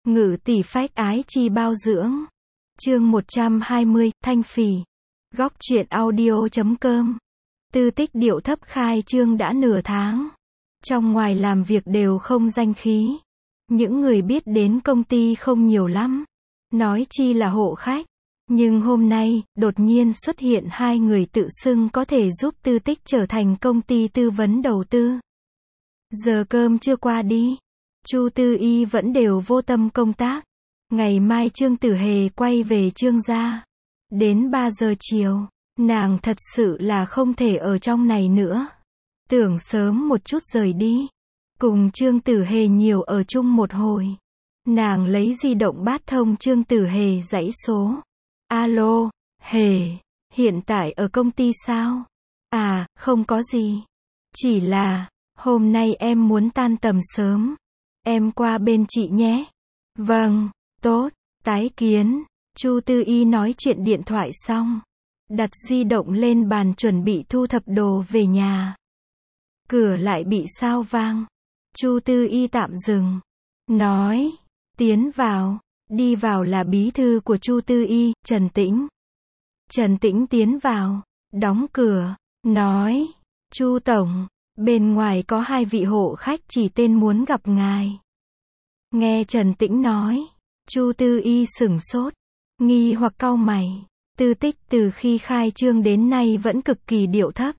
Ngự tỷ phách ái chi bao dưỡng. Chương 120, Thanh Phỉ. Góc truyện audio.com. Tư Tích điệu thấp khai trương đã nửa tháng. Trong ngoài làm việc đều không danh khí. Những người biết đến công ty không nhiều lắm. Nói chi là hộ khách. Nhưng hôm nay, đột nhiên xuất hiện hai người tự xưng có thể giúp Tư Tích trở thành công ty tư vấn đầu tư. Giờ cơm chưa qua đi. Chu Tư Y vẫn đều vô tâm công tác. Ngày mai Trương Tử Hề quay về Trương gia. Đến 3 giờ chiều, nàng thật sự là không thể ở trong này nữa. Tưởng sớm một chút rời đi. Cùng Trương Tử Hề nhiều ở chung một hồi. Nàng lấy di động bát thông Trương Tử Hề dãy số. Alo, Hề, hiện tại ở công ty sao? À, không có gì. Chỉ là, hôm nay em muốn tan tầm sớm. Em qua bên chị nhé. Vâng, tốt, tái kiến. Chu Tư Y nói chuyện điện thoại xong. Đặt di động lên bàn chuẩn bị thu thập đồ về nhà. Cửa lại bị sao vang. Chu Tư Y tạm dừng. Nói, tiến vào. Đi vào là bí thư của Chu Tư Y, Trần Tĩnh. Trần Tĩnh tiến vào, đóng cửa, nói, Chu Tổng, bên ngoài có 2 vị hộ khách chỉ tên muốn gặp ngài. Nghe Trần Tĩnh nói, Chu Tư Y sửng sốt, nghi hoặc cau mày. Tư Tích từ khi khai trương đến nay vẫn cực kỳ điệu thấp.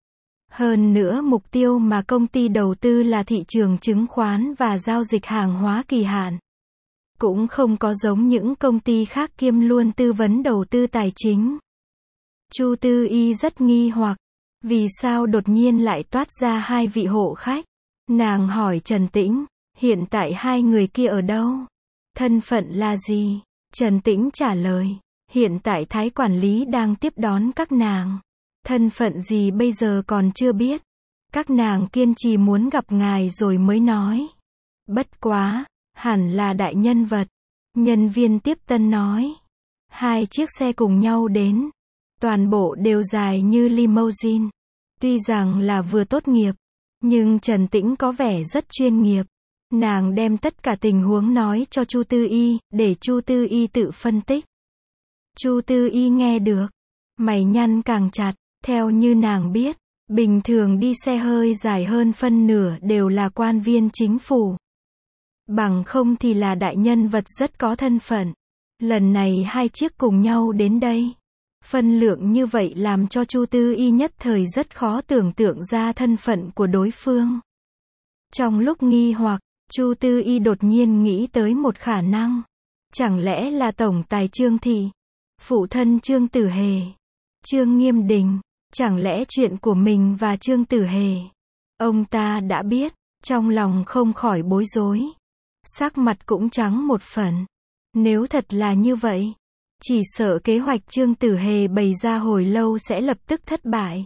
Hơn nữa mục tiêu mà công ty đầu tư là thị trường chứng khoán và giao dịch hàng hóa kỳ hạn. Cũng không có giống những công ty khác kiêm luôn tư vấn đầu tư tài chính. Chu Tư Y rất nghi hoặc, vì sao đột nhiên lại toát ra 2 vị hộ khách. Nàng hỏi Trần Tĩnh, hiện tại 2 người kia ở đâu? Thân phận là gì? Trần Tĩnh trả lời, hiện tại Thái quản lý đang tiếp đón các nàng. Thân phận gì bây giờ còn chưa biết. Các nàng kiên trì muốn gặp ngài rồi mới nói. Bất quá, hẳn là đại nhân vật. Nhân viên tiếp tân nói. 2 chiếc xe cùng nhau đến. Toàn bộ đều dài như limousine. Tuy rằng là vừa tốt nghiệp, nhưng Trần Tĩnh có vẻ rất chuyên nghiệp. Nàng đem tất cả tình huống nói cho Chu Tư Y, để Chu Tư Y tự phân tích. Chu Tư Y nghe được, mày nhăn càng chặt. Theo như nàng biết, bình thường đi xe hơi dài hơn phân nửa đều là quan viên chính phủ. Bằng không thì là đại nhân vật rất có thân phận. Lần này 2 chiếc cùng nhau đến đây. Phân lượng như vậy làm cho Chu Tư Y nhất thời rất khó tưởng tượng ra thân phận của đối phương. Trong lúc nghi hoặc, Chu Tư Y đột nhiên nghĩ tới một khả năng. Chẳng lẽ là tổng tài Trương Thị, phụ thân Trương Tử Hề, Trương Nghiêm Đình, chẳng lẽ chuyện của mình và Trương Tử Hề, ông ta đã biết, trong lòng không khỏi bối rối. Sắc mặt cũng trắng một phần. Nếu thật là như vậy, chỉ sợ kế hoạch Trương Tử Hề bày ra hồi lâu sẽ lập tức thất bại.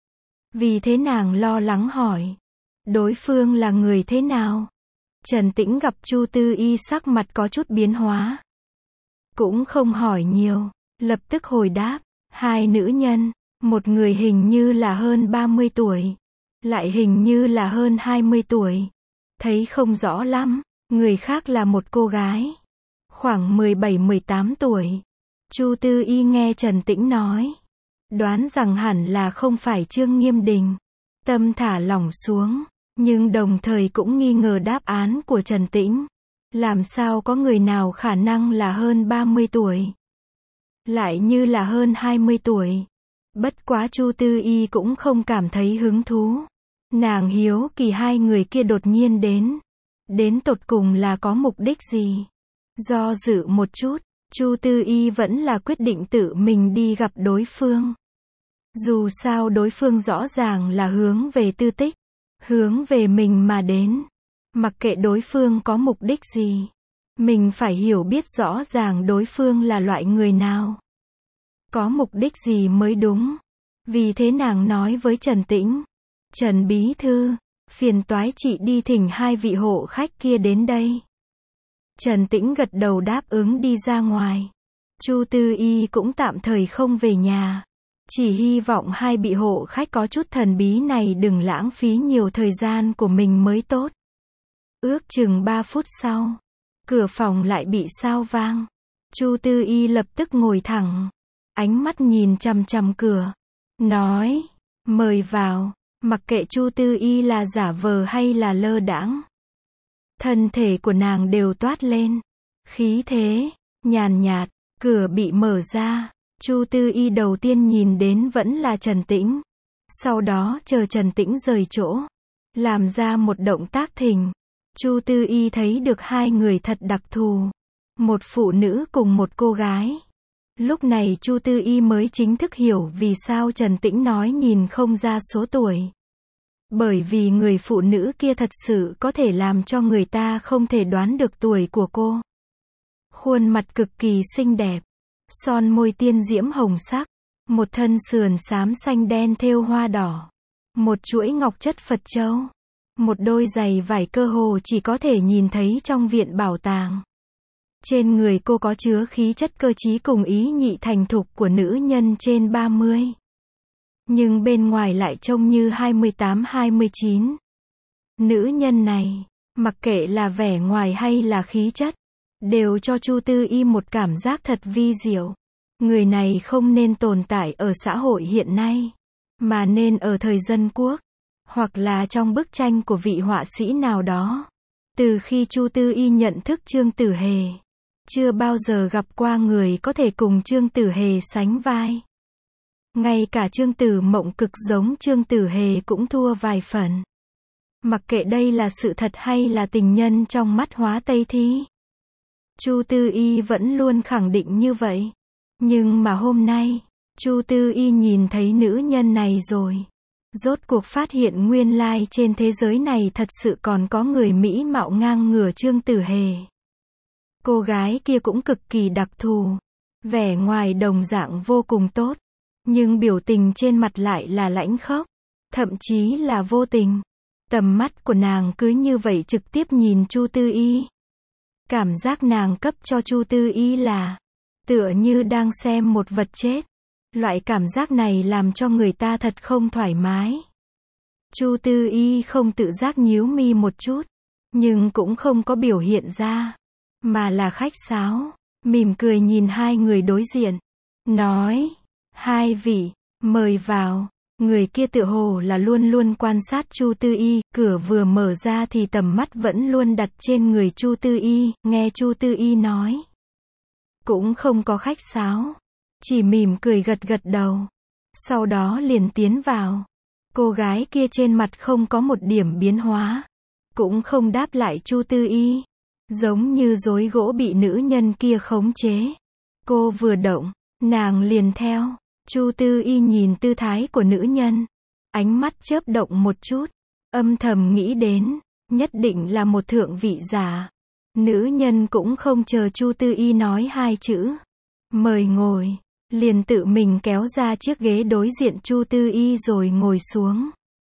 Vì thế nàng lo lắng hỏi, đối phương là người thế nào? Trần Tĩnh gặp Chu Tư Y sắc mặt có chút biến hóa. Cũng không hỏi nhiều, lập tức hồi đáp, 2 nữ nhân, một người hình như là hơn 30 tuổi, lại hình như là hơn 20 tuổi. Thấy không rõ lắm. Người khác là một cô gái, khoảng 17-18 tuổi. Chu Tư Y nghe Trần Tĩnh nói, đoán rằng hẳn là không phải Trương Nghiêm Đình. Tâm thả lỏng xuống, nhưng đồng thời cũng nghi ngờ đáp án của Trần Tĩnh. Làm sao có người nào khả năng là hơn 30 tuổi, lại như là hơn 20 tuổi. Bất quá Chu Tư Y cũng không cảm thấy hứng thú. Nàng hiếu kỳ 2 người kia đột nhiên đến tột cùng là có mục đích gì? Do dự một chút, Chu Tư Y vẫn là quyết định tự mình đi gặp đối phương. Dù sao đối phương rõ ràng là hướng về Tư Tích, hướng về mình mà đến. Mặc kệ đối phương có mục đích gì, mình phải hiểu biết rõ ràng đối phương là loại người nào, có mục đích gì mới đúng. Vì thế nàng nói với Trần Tĩnh, Trần Bí Thư, phiền toái chị đi thỉnh 2 vị hộ khách kia đến đây. Trần Tĩnh gật đầu đáp ứng đi ra ngoài. Chu Tư Y cũng tạm thời không về nhà. Chỉ hy vọng 2 vị hộ khách có chút thần bí này đừng lãng phí nhiều thời gian của mình mới tốt. Ước chừng 3 phút sau, Cửa phòng lại bị sao vang. Chu Tư Y lập tức ngồi thẳng, ánh mắt nhìn chằm chằm cửa, nói, mời vào. Mặc kệ Chu Tư Y là giả vờ hay là lơ đãng, thân thể của nàng đều toát lên khí thế nhàn nhạt. Cửa bị mở ra, Chu Tư Y đầu tiên nhìn đến vẫn là Trần Tĩnh. Sau đó chờ Trần Tĩnh rời chỗ, làm ra một động tác thình. Chu Tư Y thấy được hai người thật đặc thù, một phụ nữ cùng một cô gái. Lúc này Chu Tư Y mới chính thức hiểu vì sao Trần Tĩnh nói nhìn không ra số tuổi. Bởi vì người phụ nữ kia thật sự có thể làm cho người ta không thể đoán được tuổi của cô. Khuôn mặt cực kỳ xinh đẹp, son môi tiên diễm hồng sắc, một thân sườn xám xanh đen thêu hoa đỏ, một chuỗi ngọc chất Phật châu, một đôi giày vải cơ hồ chỉ có thể nhìn thấy trong viện bảo tàng. Trên người cô có chứa khí chất cơ trí cùng ý nhị thành thục của nữ nhân trên 30. Nhưng bên ngoài lại trông như 28-29. Nữ nhân này, mặc kệ là vẻ ngoài hay là khí chất, đều cho Chu Tư Y một cảm giác thật vi diệu. Người này không nên tồn tại ở xã hội hiện nay, mà nên ở thời dân quốc, hoặc là trong bức tranh của vị họa sĩ nào đó. Từ khi Chu Tư Y nhận thức Trương Tử Hề, chưa bao giờ gặp qua người có thể cùng Trương Tử Hề sánh vai. Ngay cả Trương Tử Mộng cực giống Trương Tử Hề cũng thua vài phần. Mặc kệ đây là sự thật hay là tình nhân trong mắt Hóa Tây Thi, Chu Tư Y vẫn luôn khẳng định như vậy. Nhưng mà hôm nay, Chu Tư Y nhìn thấy nữ nhân này rồi. Rốt cuộc phát hiện nguyên lai trên thế giới này thật sự còn có người mỹ mạo ngang ngửa Trương Tử Hề. Cô gái kia cũng cực kỳ đặc thù. Vẻ ngoài đồng dạng vô cùng tốt. Nhưng biểu tình trên mặt lại là lãnh khốc. Thậm chí là vô tình. Tầm mắt của nàng cứ như vậy trực tiếp nhìn Chu Tư Y. Cảm giác nàng cấp cho Chu Tư Y là tựa như đang xem một vật chết. Loại cảm giác này làm cho người ta thật không thoải mái. Chu Tư Y không tự giác nhíu mi một chút, nhưng cũng không có biểu hiện ra, mà là khách sáo, mỉm cười nhìn hai người đối diện, nói, hai vị, mời vào. Người kia tựa hồ là luôn luôn quan sát Chu Tư Y, cửa vừa mở ra thì tầm mắt vẫn luôn đặt trên người Chu Tư Y, nghe Chu Tư Y nói. Cũng không có khách sáo, chỉ mỉm cười gật gật đầu. Sau đó liền tiến vào. Cô gái kia trên mặt không có một điểm biến hóa, cũng không đáp lại Chu Tư Y, giống như rối gỗ bị nữ nhân kia khống chế. Cô vừa động, nàng liền theo. Chu Tư Y nhìn tư thái của nữ nhân, ánh mắt chớp động một chút, âm thầm nghĩ đến, nhất định là một thượng vị giả. Nữ nhân cũng không chờ Chu Tư Y nói hai chữ, mời ngồi, liền tự mình kéo ra chiếc ghế đối diện Chu Tư Y rồi ngồi xuống.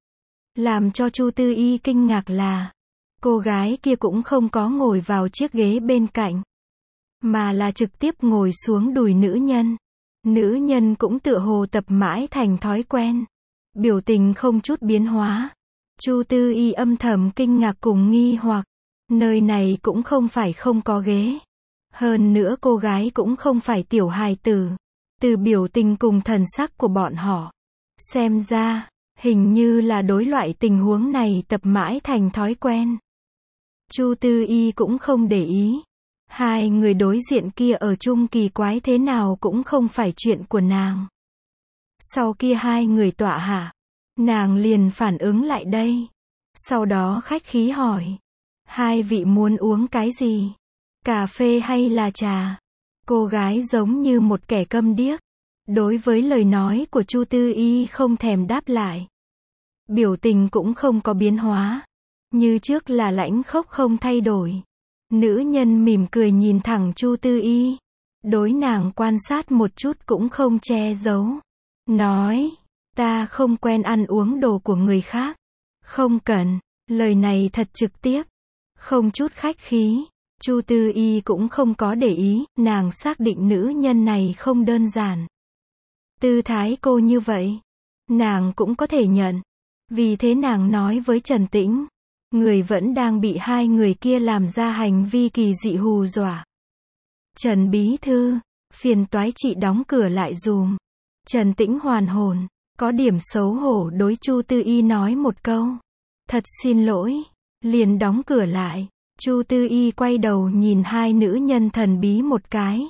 Làm cho Chu Tư Y kinh ngạc là, cô gái kia cũng không có ngồi vào chiếc ghế bên cạnh, mà là trực tiếp ngồi xuống đùi nữ nhân. Nữ nhân cũng tựa hồ tập mãi thành thói quen, biểu tình không chút biến hóa. Chu Tư Y âm thầm kinh ngạc cùng nghi hoặc, nơi này cũng không phải không có ghế. Hơn nữa cô gái cũng không phải tiểu hài tử. Từ biểu tình cùng thần sắc của bọn họ, xem ra, hình như là đối loại tình huống này tập mãi thành thói quen. Chu Tư Y cũng không để ý. Hai người đối diện kia ở chung kỳ quái thế nào cũng không phải chuyện của nàng. Sau kia hai người tọa hạ, nàng liền phản ứng lại đây. Sau đó khách khí hỏi, hai vị muốn uống cái gì? Cà phê hay là trà? Cô gái giống như một kẻ câm điếc. Đối với lời nói của Chu Tư Y không thèm đáp lại. Biểu tình cũng không có biến hóa. Như trước là lãnh khốc không thay đổi. Nữ nhân mỉm cười nhìn thẳng Chu Tư Y. Đối nàng quan sát một chút cũng không che giấu. Nói, ta không quen ăn uống đồ của người khác. Không cần. Lời này thật trực tiếp. Không chút khách khí. Chu Tư Y cũng không có để ý. Nàng xác định nữ nhân này không đơn giản. Tư thái cô như vậy, nàng cũng có thể nhận. Vì thế nàng nói với Trần Tĩnh, Người vẫn đang bị hai người kia làm ra hành vi kỳ dị hù dọa. Trần bí thư, phiền toái chị đóng cửa lại dùm. Trần Tĩnh hoàn hồn, có điểm xấu hổ đối Chu Tư Y nói một câu. Thật xin lỗi, liền đóng cửa lại. Chu Tư Y quay đầu nhìn hai nữ nhân thần bí một cái.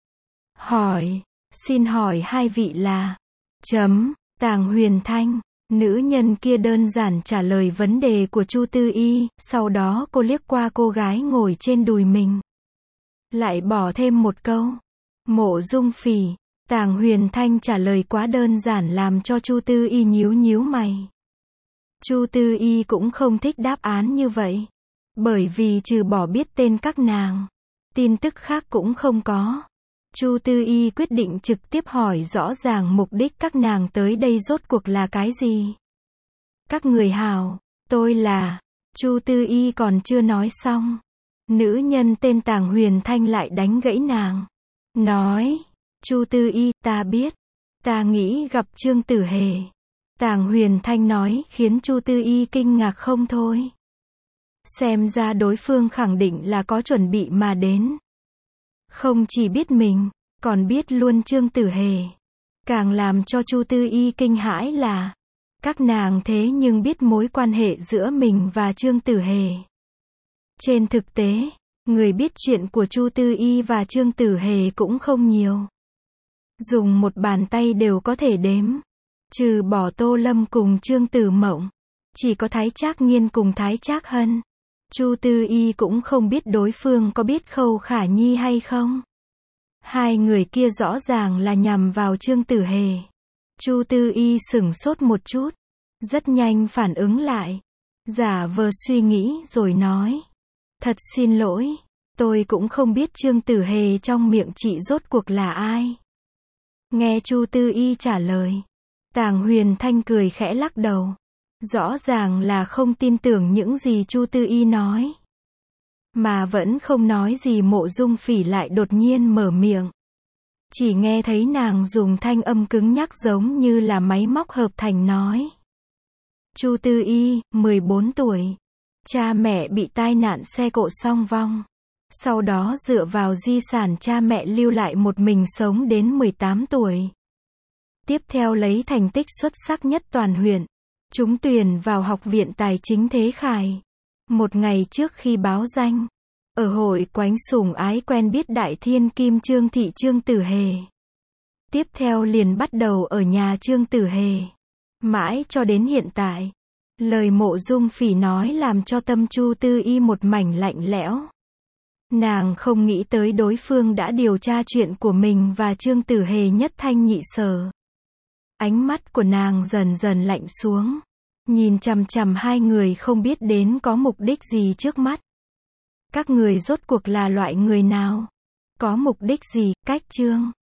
Hỏi, xin hỏi hai vị là... Tàng Huyền Thanh. Nữ nhân kia đơn giản trả lời vấn đề của Chu Tư Y, sau đó cô liếc qua cô gái ngồi trên đùi mình. Lại bỏ thêm một câu. Mộ Dung Phỉ. Tàng Huyền Thanh trả lời quá đơn giản làm cho Chu Tư Y nhíu nhíu mày. Chu Tư Y cũng không thích đáp án như vậy. Bởi vì trừ bỏ biết tên các nàng, tin tức khác cũng không có. Chu Tư Y quyết định trực tiếp hỏi rõ ràng mục đích các nàng tới đây rốt cuộc là cái gì. Các người hảo, tôi là... Chu Tư Y còn chưa nói xong. Nữ nhân tên Tàng Huyền Thanh lại đánh gãy nàng. Nói, Chu Tư Y, ta biết. Ta nghĩ gặp Trương Tử Hề. Tàng Huyền Thanh nói, khiến Chu Tư Y kinh ngạc không thôi. Xem ra đối phương khẳng định là có chuẩn bị mà đến. Không chỉ biết mình, còn biết luôn Trương Tử Hề. Càng làm cho Chu Tư Y kinh hãi là, các nàng thế nhưng biết mối quan hệ giữa mình và Trương Tử Hề. Trên thực tế, người biết chuyện của Chu Tư Y và Trương Tử Hề cũng không nhiều. Dùng một bàn tay đều có thể đếm. Trừ bỏ Tô Lâm cùng Trương Tử Mộng, chỉ có Thái Trác Nghiên cùng Thái Trác Hân. Chu Tư Y cũng không biết đối phương có biết Khâu Khả Nhi hay không. Hai người kia rõ ràng là nhằm vào Trương Tử Hề. Chu Tư Y sửng sốt một chút, rất nhanh phản ứng lại, giả vờ suy nghĩ rồi nói. Thật xin lỗi, tôi cũng không biết Trương Tử Hề trong miệng chị rốt cuộc là ai. Nghe Chu Tư Y trả lời, Tàng Huyền Thanh cười khẽ lắc đầu. Rõ ràng là không tin tưởng những gì Chu Tư Y nói. Mà vẫn không nói gì. Mộ Dung Phỉ lại đột nhiên mở miệng. Chỉ nghe thấy nàng dùng thanh âm cứng nhắc giống như là máy móc hợp thành nói. Chu Tư Y, 14 tuổi. Cha mẹ bị tai nạn xe cộ song vong. Sau đó dựa vào di sản cha mẹ lưu lại một mình sống đến 18 tuổi. Tiếp theo lấy thành tích xuất sắc nhất toàn huyện. Trúng tuyển vào Học viện Tài chính Thế Khải. Một ngày trước khi báo danh, ở hội quánh sủng ái quen biết đại thiên kim Trương thị Trương Tử Hề. Tiếp theo liền bắt đầu ở nhà Trương Tử Hề. Mãi cho đến hiện tại, lời Mộ Dung Phỉ nói làm cho tâm Chu Tư Y một mảnh lạnh lẽo. Nàng không nghĩ tới đối phương đã điều tra chuyện của mình và Trương Tử Hề nhất thanh nhị sở. Ánh mắt của nàng dần dần lạnh xuống. Nhìn chằm chằm hai người không biết đến có mục đích gì trước mắt. Các người rốt cuộc là loại người nào? Có mục đích gì? Cách Trương